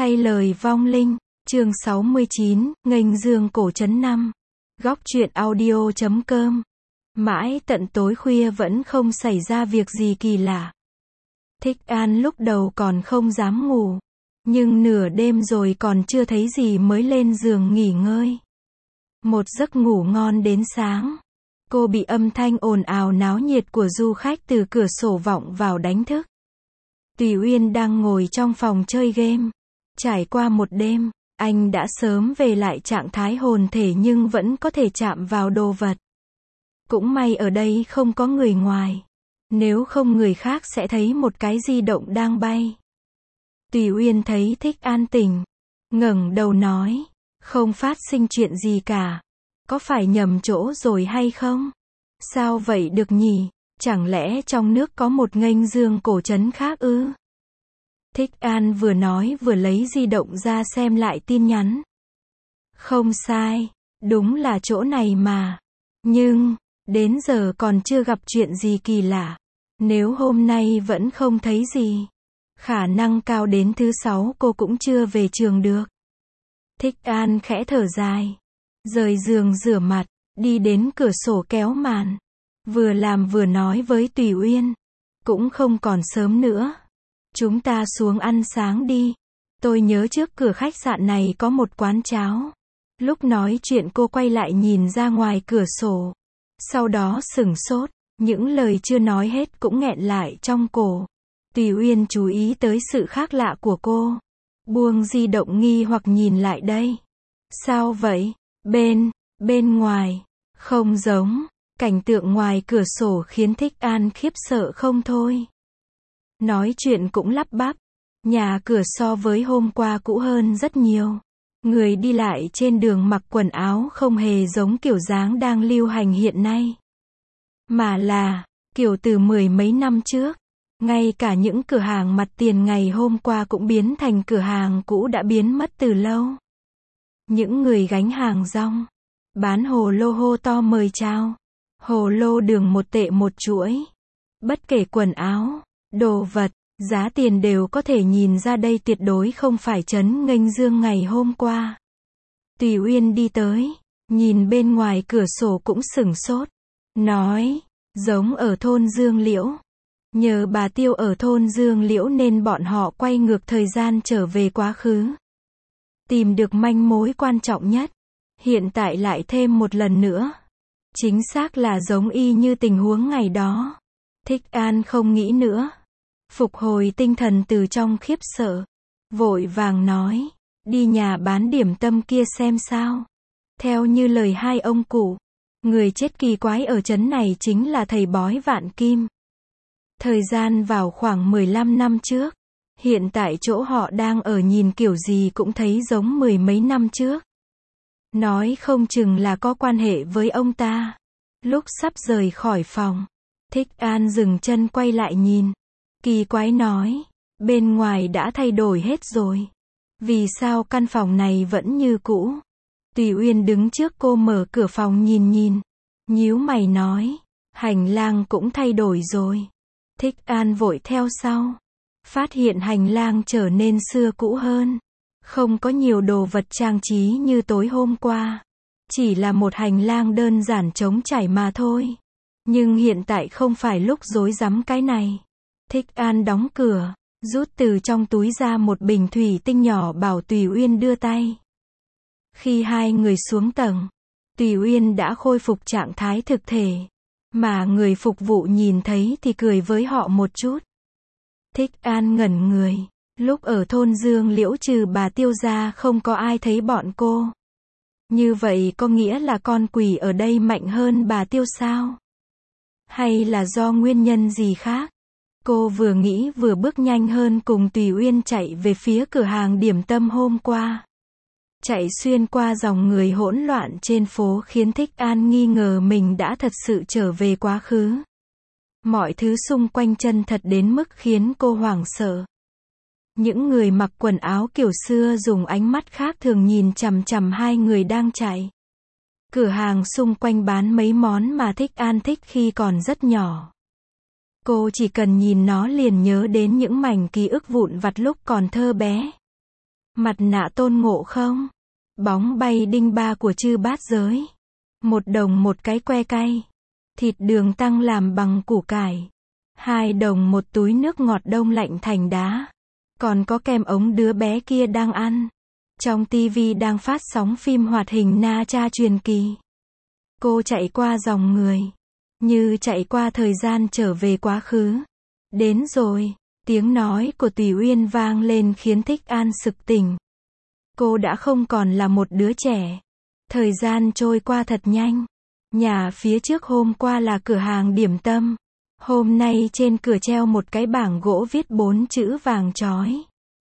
Thay lời vong linh, chương 69, nghênh dương cổ trấn 5. Góc truyện audio.com. Mãi tận tối khuya vẫn không xảy ra việc gì kỳ lạ. Thích An lúc đầu còn không dám ngủ, nhưng nửa đêm rồi còn chưa thấy gì mới lên giường nghỉ ngơi. Một giấc ngủ ngon đến sáng, cô bị âm thanh ồn ào náo nhiệt của du khách từ cửa sổ vọng vào đánh thức. Tùy Uyên đang ngồi trong phòng chơi game. Trải qua một đêm, anh đã sớm về lại trạng thái hồn thể nhưng vẫn có thể chạm vào đồ vật. Cũng may ở đây không có người ngoài. Nếu không người khác sẽ thấy một cái di động đang bay. Tùy Uyên thấy Thích An tỉnh, ngẩng đầu nói, không phát sinh chuyện gì cả. Có phải nhầm chỗ rồi hay không? Sao vậy được nhỉ? Chẳng lẽ trong nước có một nghênh dương cổ trấn khác ư? Thích An vừa nói vừa lấy di động ra xem lại tin nhắn. Không sai, đúng là chỗ này mà. Nhưng, đến giờ còn chưa gặp chuyện gì kỳ lạ. Nếu hôm nay vẫn không thấy gì, khả năng cao đến thứ 6 cô cũng chưa về trường được. Thích An khẽ thở dài, rời giường rửa mặt, đi đến cửa sổ kéo màn. Vừa làm vừa nói với Tùy Uyên, cũng không còn sớm nữa. Chúng ta xuống ăn sáng đi. Tôi nhớ trước cửa khách sạn này có một quán cháo. Lúc nói chuyện cô quay lại nhìn ra ngoài cửa sổ. Sau đó sửng sốt, những lời chưa nói hết cũng nghẹn lại trong cổ. Tùy Uyên chú ý tới sự khác lạ của cô. Buông di động nghi hoặc nhìn lại đây. Sao vậy? Bên ngoài. Không giống. Cảnh tượng ngoài cửa sổ khiến Thích An khiếp sợ không thôi. Nói chuyện cũng lắp bắp. Nhà cửa so với hôm qua cũ hơn rất nhiều. Người đi lại trên đường mặc quần áo không hề giống kiểu dáng đang lưu hành hiện nay. Mà là, kiểu từ mười mấy năm trước. Ngay cả những cửa hàng mặt tiền ngày hôm qua cũng biến thành cửa hàng cũ đã biến mất từ lâu. Những người gánh hàng rong, bán hồ lô hô to mời chào. Hồ lô đường 1 tệ một chuỗi. Bất kể quần áo, đồ vật, giá tiền đều có thể nhìn ra đây tuyệt đối không phải trấn nghênh dương ngày hôm qua. Tùy Uyên đi tới, nhìn bên ngoài cửa sổ cũng sửng sốt. Nói, giống ở thôn Dương Liễu. Nhờ bà Tiêu ở thôn Dương Liễu nên bọn họ quay ngược thời gian trở về quá khứ. Tìm được manh mối quan trọng nhất. Hiện tại lại thêm một lần nữa. Chính xác là giống y như tình huống ngày đó. Thích An không nghĩ nữa. Phục hồi tinh thần từ trong khiếp sợ. Vội vàng nói. Đi nhà bán điểm tâm kia xem sao. Theo như lời hai ông cụ. Người chết kỳ quái ở trấn này chính là thầy bói Vạn Kim. Thời gian vào khoảng 15 năm trước. Hiện tại chỗ họ đang ở nhìn kiểu gì cũng thấy giống mười mấy năm trước. Nói không chừng là có quan hệ với ông ta. Lúc sắp rời khỏi phòng, Thích An dừng chân quay lại nhìn. Kỳ quái nói, bên ngoài đã thay đổi hết rồi. Vì sao căn phòng này vẫn như cũ? Tùy Uyên đứng trước cô mở cửa phòng nhìn. Nhíu mày nói, hành lang cũng thay đổi rồi. Thích An vội theo sau. Phát hiện hành lang trở nên xưa cũ hơn. Không có nhiều đồ vật trang trí như tối hôm qua. Chỉ là một hành lang đơn giản trống trải mà thôi. Nhưng hiện tại không phải lúc rối rắm cái này. Thích An đóng cửa, rút từ trong túi ra một bình thủy tinh nhỏ bảo Tùy Uyên đưa tay. Khi hai người xuống tầng, Tùy Uyên đã khôi phục trạng thái thực thể. Mà người phục vụ nhìn thấy thì cười với họ một chút. Thích An ngẩn người. Lúc ở thôn Dương Liễu trừ bà Tiêu ra không có ai thấy bọn cô. Như vậy có nghĩa là con quỷ ở đây mạnh hơn bà Tiêu sao? Hay là do nguyên nhân gì khác? Cô vừa nghĩ vừa bước nhanh hơn cùng Tùy Uyên chạy về phía cửa hàng điểm tâm hôm qua. Chạy xuyên qua dòng người hỗn loạn trên phố khiến Thích An nghi ngờ mình đã thật sự trở về quá khứ. Mọi thứ xung quanh chân thật đến mức khiến cô hoảng sợ. Những người mặc quần áo kiểu xưa dùng ánh mắt khác thường nhìn chằm chằm hai người đang chạy. Cửa hàng xung quanh bán mấy món mà Thích An thích khi còn rất nhỏ. Cô chỉ cần nhìn nó liền nhớ đến những mảnh ký ức vụn vặt lúc còn thơ bé. Mặt nạ Tôn Ngộ Không. Bóng bay đinh ba của chư bát giới. 1 đồng một cái que cay. Thịt đường tăng làm bằng củ cải. 2 đồng một túi nước ngọt đông lạnh thành đá. Còn có kem ống đứa bé kia đang ăn. Trong tivi đang phát sóng phim hoạt hình Na Cha truyền kỳ. Cô chạy qua dòng người. Như chạy qua thời gian trở về quá khứ. Đến rồi. Tiếng nói của Tùy Uyên vang lên khiến Thích An sực tỉnh. Cô đã không còn là một đứa trẻ. Thời gian trôi qua thật nhanh. Nhà phía trước hôm qua là cửa hàng điểm tâm. Hôm nay trên cửa treo một cái bảng gỗ viết 4 chữ vàng chói.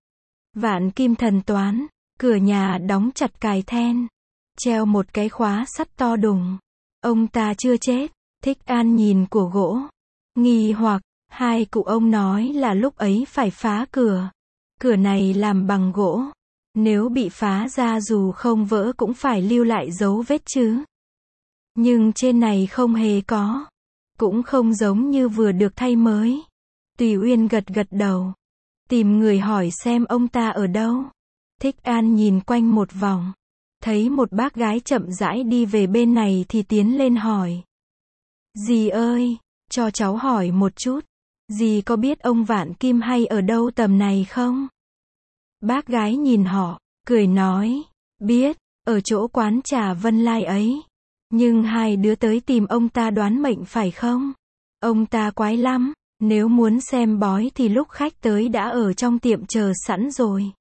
Vạn Kim Thần Toán. Cửa nhà đóng chặt cài then. Treo một cái khóa sắt to đùng. Ông ta chưa chết. Thích An nhìn của gỗ. Nghi hoặc, hai cụ ông nói là lúc ấy phải phá cửa. Cửa này làm bằng gỗ. Nếu bị phá ra dù không vỡ cũng phải lưu lại dấu vết chứ. Nhưng trên này không hề có. Cũng không giống như vừa được thay mới. Tùy Uyên gật gật đầu. Tìm người hỏi xem ông ta ở đâu. Thích An nhìn quanh một vòng. Thấy một bác gái chậm rãi đi về bên này thì tiến lên hỏi. Dì ơi, cho cháu hỏi một chút. Dì có biết ông Vạn Kim hay ở đâu tầm này không? Bác gái nhìn họ, cười nói. Biết, ở chỗ quán trà Vân Lai ấy. Nhưng hai đứa tới tìm ông ta đoán mệnh phải không? Ông ta quái lắm. Nếu muốn xem bói thì lúc khách tới đã ở trong tiệm chờ sẵn rồi.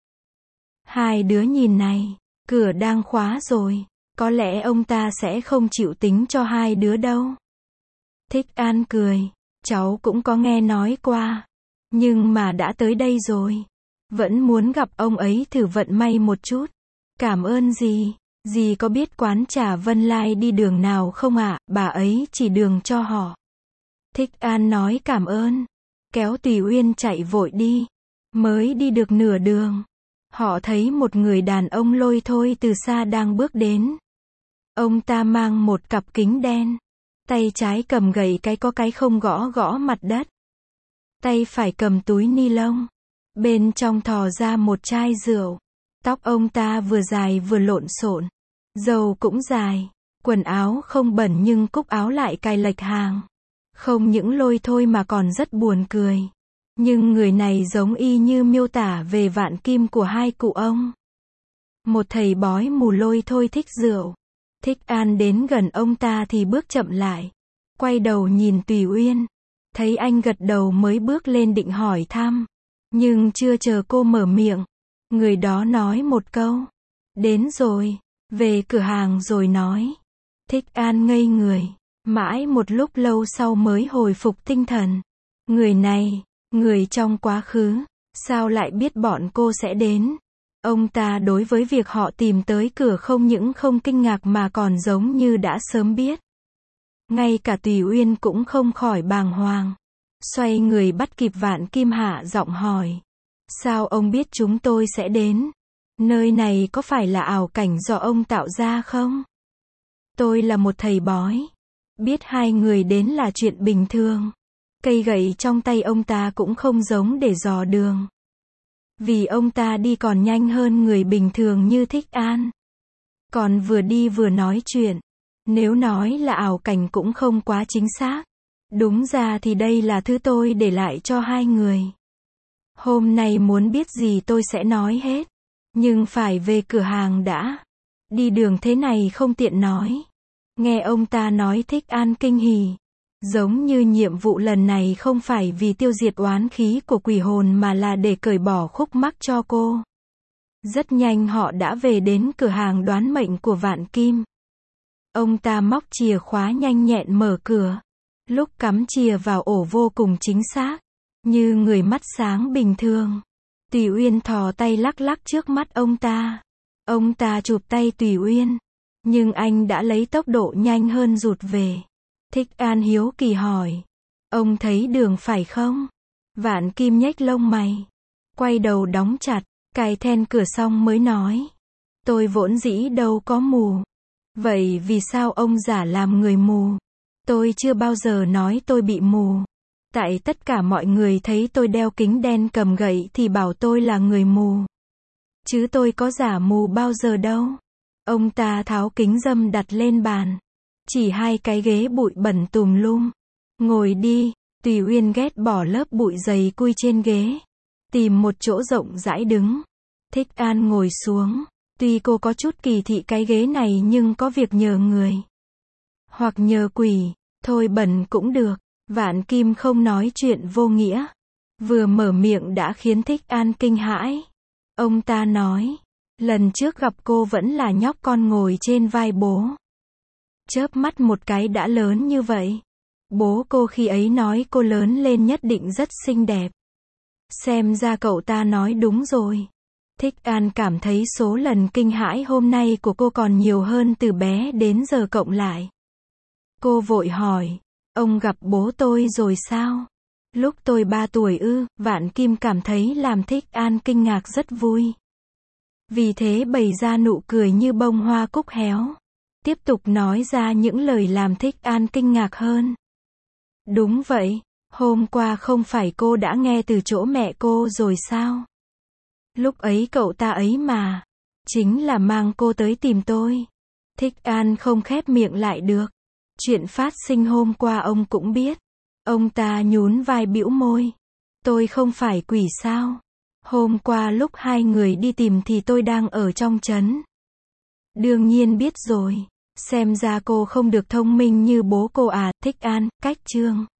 Hai đứa nhìn này, cửa đang khóa rồi. Có lẽ ông ta sẽ không chịu tính cho hai đứa đâu. Thích An cười. Cháu cũng có nghe nói qua. Nhưng mà đã tới đây rồi. Vẫn muốn gặp ông ấy thử vận may một chút. Cảm ơn dì. Dì có biết quán trà Vân Lai đi đường nào không ạ? Bà ấy chỉ đường cho họ. Thích An nói cảm ơn. Kéo Tùy Uyên chạy vội đi. Mới đi được nửa đường. Họ thấy một người đàn ông lôi thôi từ xa đang bước đến. Ông ta mang một cặp kính đen. Tay trái cầm gậy có cái không gõ gõ mặt đất. Tay phải cầm túi ni lông. Bên trong thò ra một chai rượu. Tóc ông ta vừa dài vừa lộn xộn. Râu cũng dài. Quần áo không bẩn nhưng cúc áo lại cài lệch hàng. Không những lôi thôi mà còn rất buồn cười. Nhưng người này giống y như miêu tả về Vạn Kim của hai cụ ông. Một thầy bói mù lôi thôi thích rượu. Thích An đến gần ông ta thì bước chậm lại. Quay đầu nhìn Tùy Uyên. Thấy anh gật đầu mới bước lên định hỏi thăm. Nhưng chưa chờ cô mở miệng. Người đó nói một câu. Đến rồi. Về cửa hàng rồi nói. Thích An ngây người. Mãi một lúc lâu sau mới hồi phục tinh thần. Người này, người trong quá khứ. Sao lại biết bọn cô sẽ đến? Ông ta đối với việc họ tìm tới cửa không những không kinh ngạc mà còn giống như đã sớm biết. Ngay cả Tùy Uyên cũng không khỏi bàng hoàng. Xoay người bắt kịp Vạn Kim hạ giọng hỏi. Sao ông biết chúng tôi sẽ đến? Nơi này có phải là ảo cảnh do ông tạo ra không? Tôi là một thầy bói. Biết hai người đến là chuyện bình thường. Cây gậy trong tay ông ta cũng không giống để dò đường. Vì ông ta đi còn nhanh hơn người bình thường như Thích An. Còn vừa đi vừa nói chuyện. Nếu nói là ảo cảnh cũng không quá chính xác. Đúng ra thì đây là thứ tôi để lại cho hai người. Hôm nay muốn biết gì tôi sẽ nói hết. Nhưng phải về cửa hàng đã. Đi đường thế này không tiện nói. Nghe ông ta nói Thích An kinh hỉ. Giống như nhiệm vụ lần này không phải vì tiêu diệt oán khí của quỷ hồn mà là để cởi bỏ khúc mắc cho cô. Rất nhanh họ đã về đến cửa hàng đoán mệnh của Vạn Kim. Ông ta móc chìa khóa nhanh nhẹn mở cửa. Lúc cắm chìa vào ổ vô cùng chính xác. Như người mắt sáng bình thường. Tùy Uyên thò tay lắc lắc trước mắt ông ta. Ông ta chụp tay Tùy Uyên. Nhưng anh đã lấy tốc độ nhanh hơn rụt về. Thích An hiếu kỳ hỏi. Ông thấy đường phải không? Vạn Kim nhếch lông mày. Quay đầu đóng chặt. Cài then cửa xong mới nói. Tôi vốn dĩ đâu có mù. Vậy vì sao ông giả làm người mù? Tôi chưa bao giờ nói tôi bị mù. Tại tất cả mọi người thấy tôi đeo kính đen cầm gậy thì bảo tôi là người mù. Chứ tôi có giả mù bao giờ đâu. Ông ta tháo kính râm đặt lên bàn. Chỉ hai cái ghế bụi bẩn tùm lum. Ngồi đi. Tùy Uyên ghét bỏ lớp bụi dày cui trên ghế. Tìm một chỗ rộng rãi đứng. Thích An ngồi xuống. Tuy cô có chút kỳ thị cái ghế này nhưng có việc nhờ người. Hoặc nhờ quỷ. Thôi bẩn cũng được. Vạn Kim không nói chuyện vô nghĩa. Vừa mở miệng đã khiến Thích An kinh hãi. Ông ta nói. Lần trước gặp cô vẫn là nhóc con ngồi trên vai bố. Chớp mắt một cái đã lớn như vậy. Bố cô khi ấy nói cô lớn lên nhất định rất xinh đẹp. Xem ra cậu ta nói đúng rồi. Thích An cảm thấy số lần kinh hãi hôm nay của cô còn nhiều hơn từ bé đến giờ cộng lại. Cô vội hỏi. Ông gặp bố tôi rồi sao? Lúc tôi 3 tuổi ư? Vạn Kim cảm thấy làm Thích An kinh ngạc rất vui. Vì thế bày ra nụ cười như bông hoa cúc héo. Tiếp tục nói ra những lời làm Thích An kinh ngạc hơn. Đúng vậy, hôm qua không phải cô đã nghe từ chỗ mẹ cô rồi sao? Lúc ấy cậu ta ấy mà. Chính là mang cô tới tìm tôi. Thích An không khép miệng lại được. Chuyện phát sinh hôm qua ông cũng biết. Ông ta nhún vai bĩu môi. Tôi không phải quỷ sao? Hôm qua lúc hai người đi tìm thì tôi đang ở trong trấn. Đương nhiên biết rồi. Xem ra cô không được thông minh như bố cô à. Thích An, cách chương.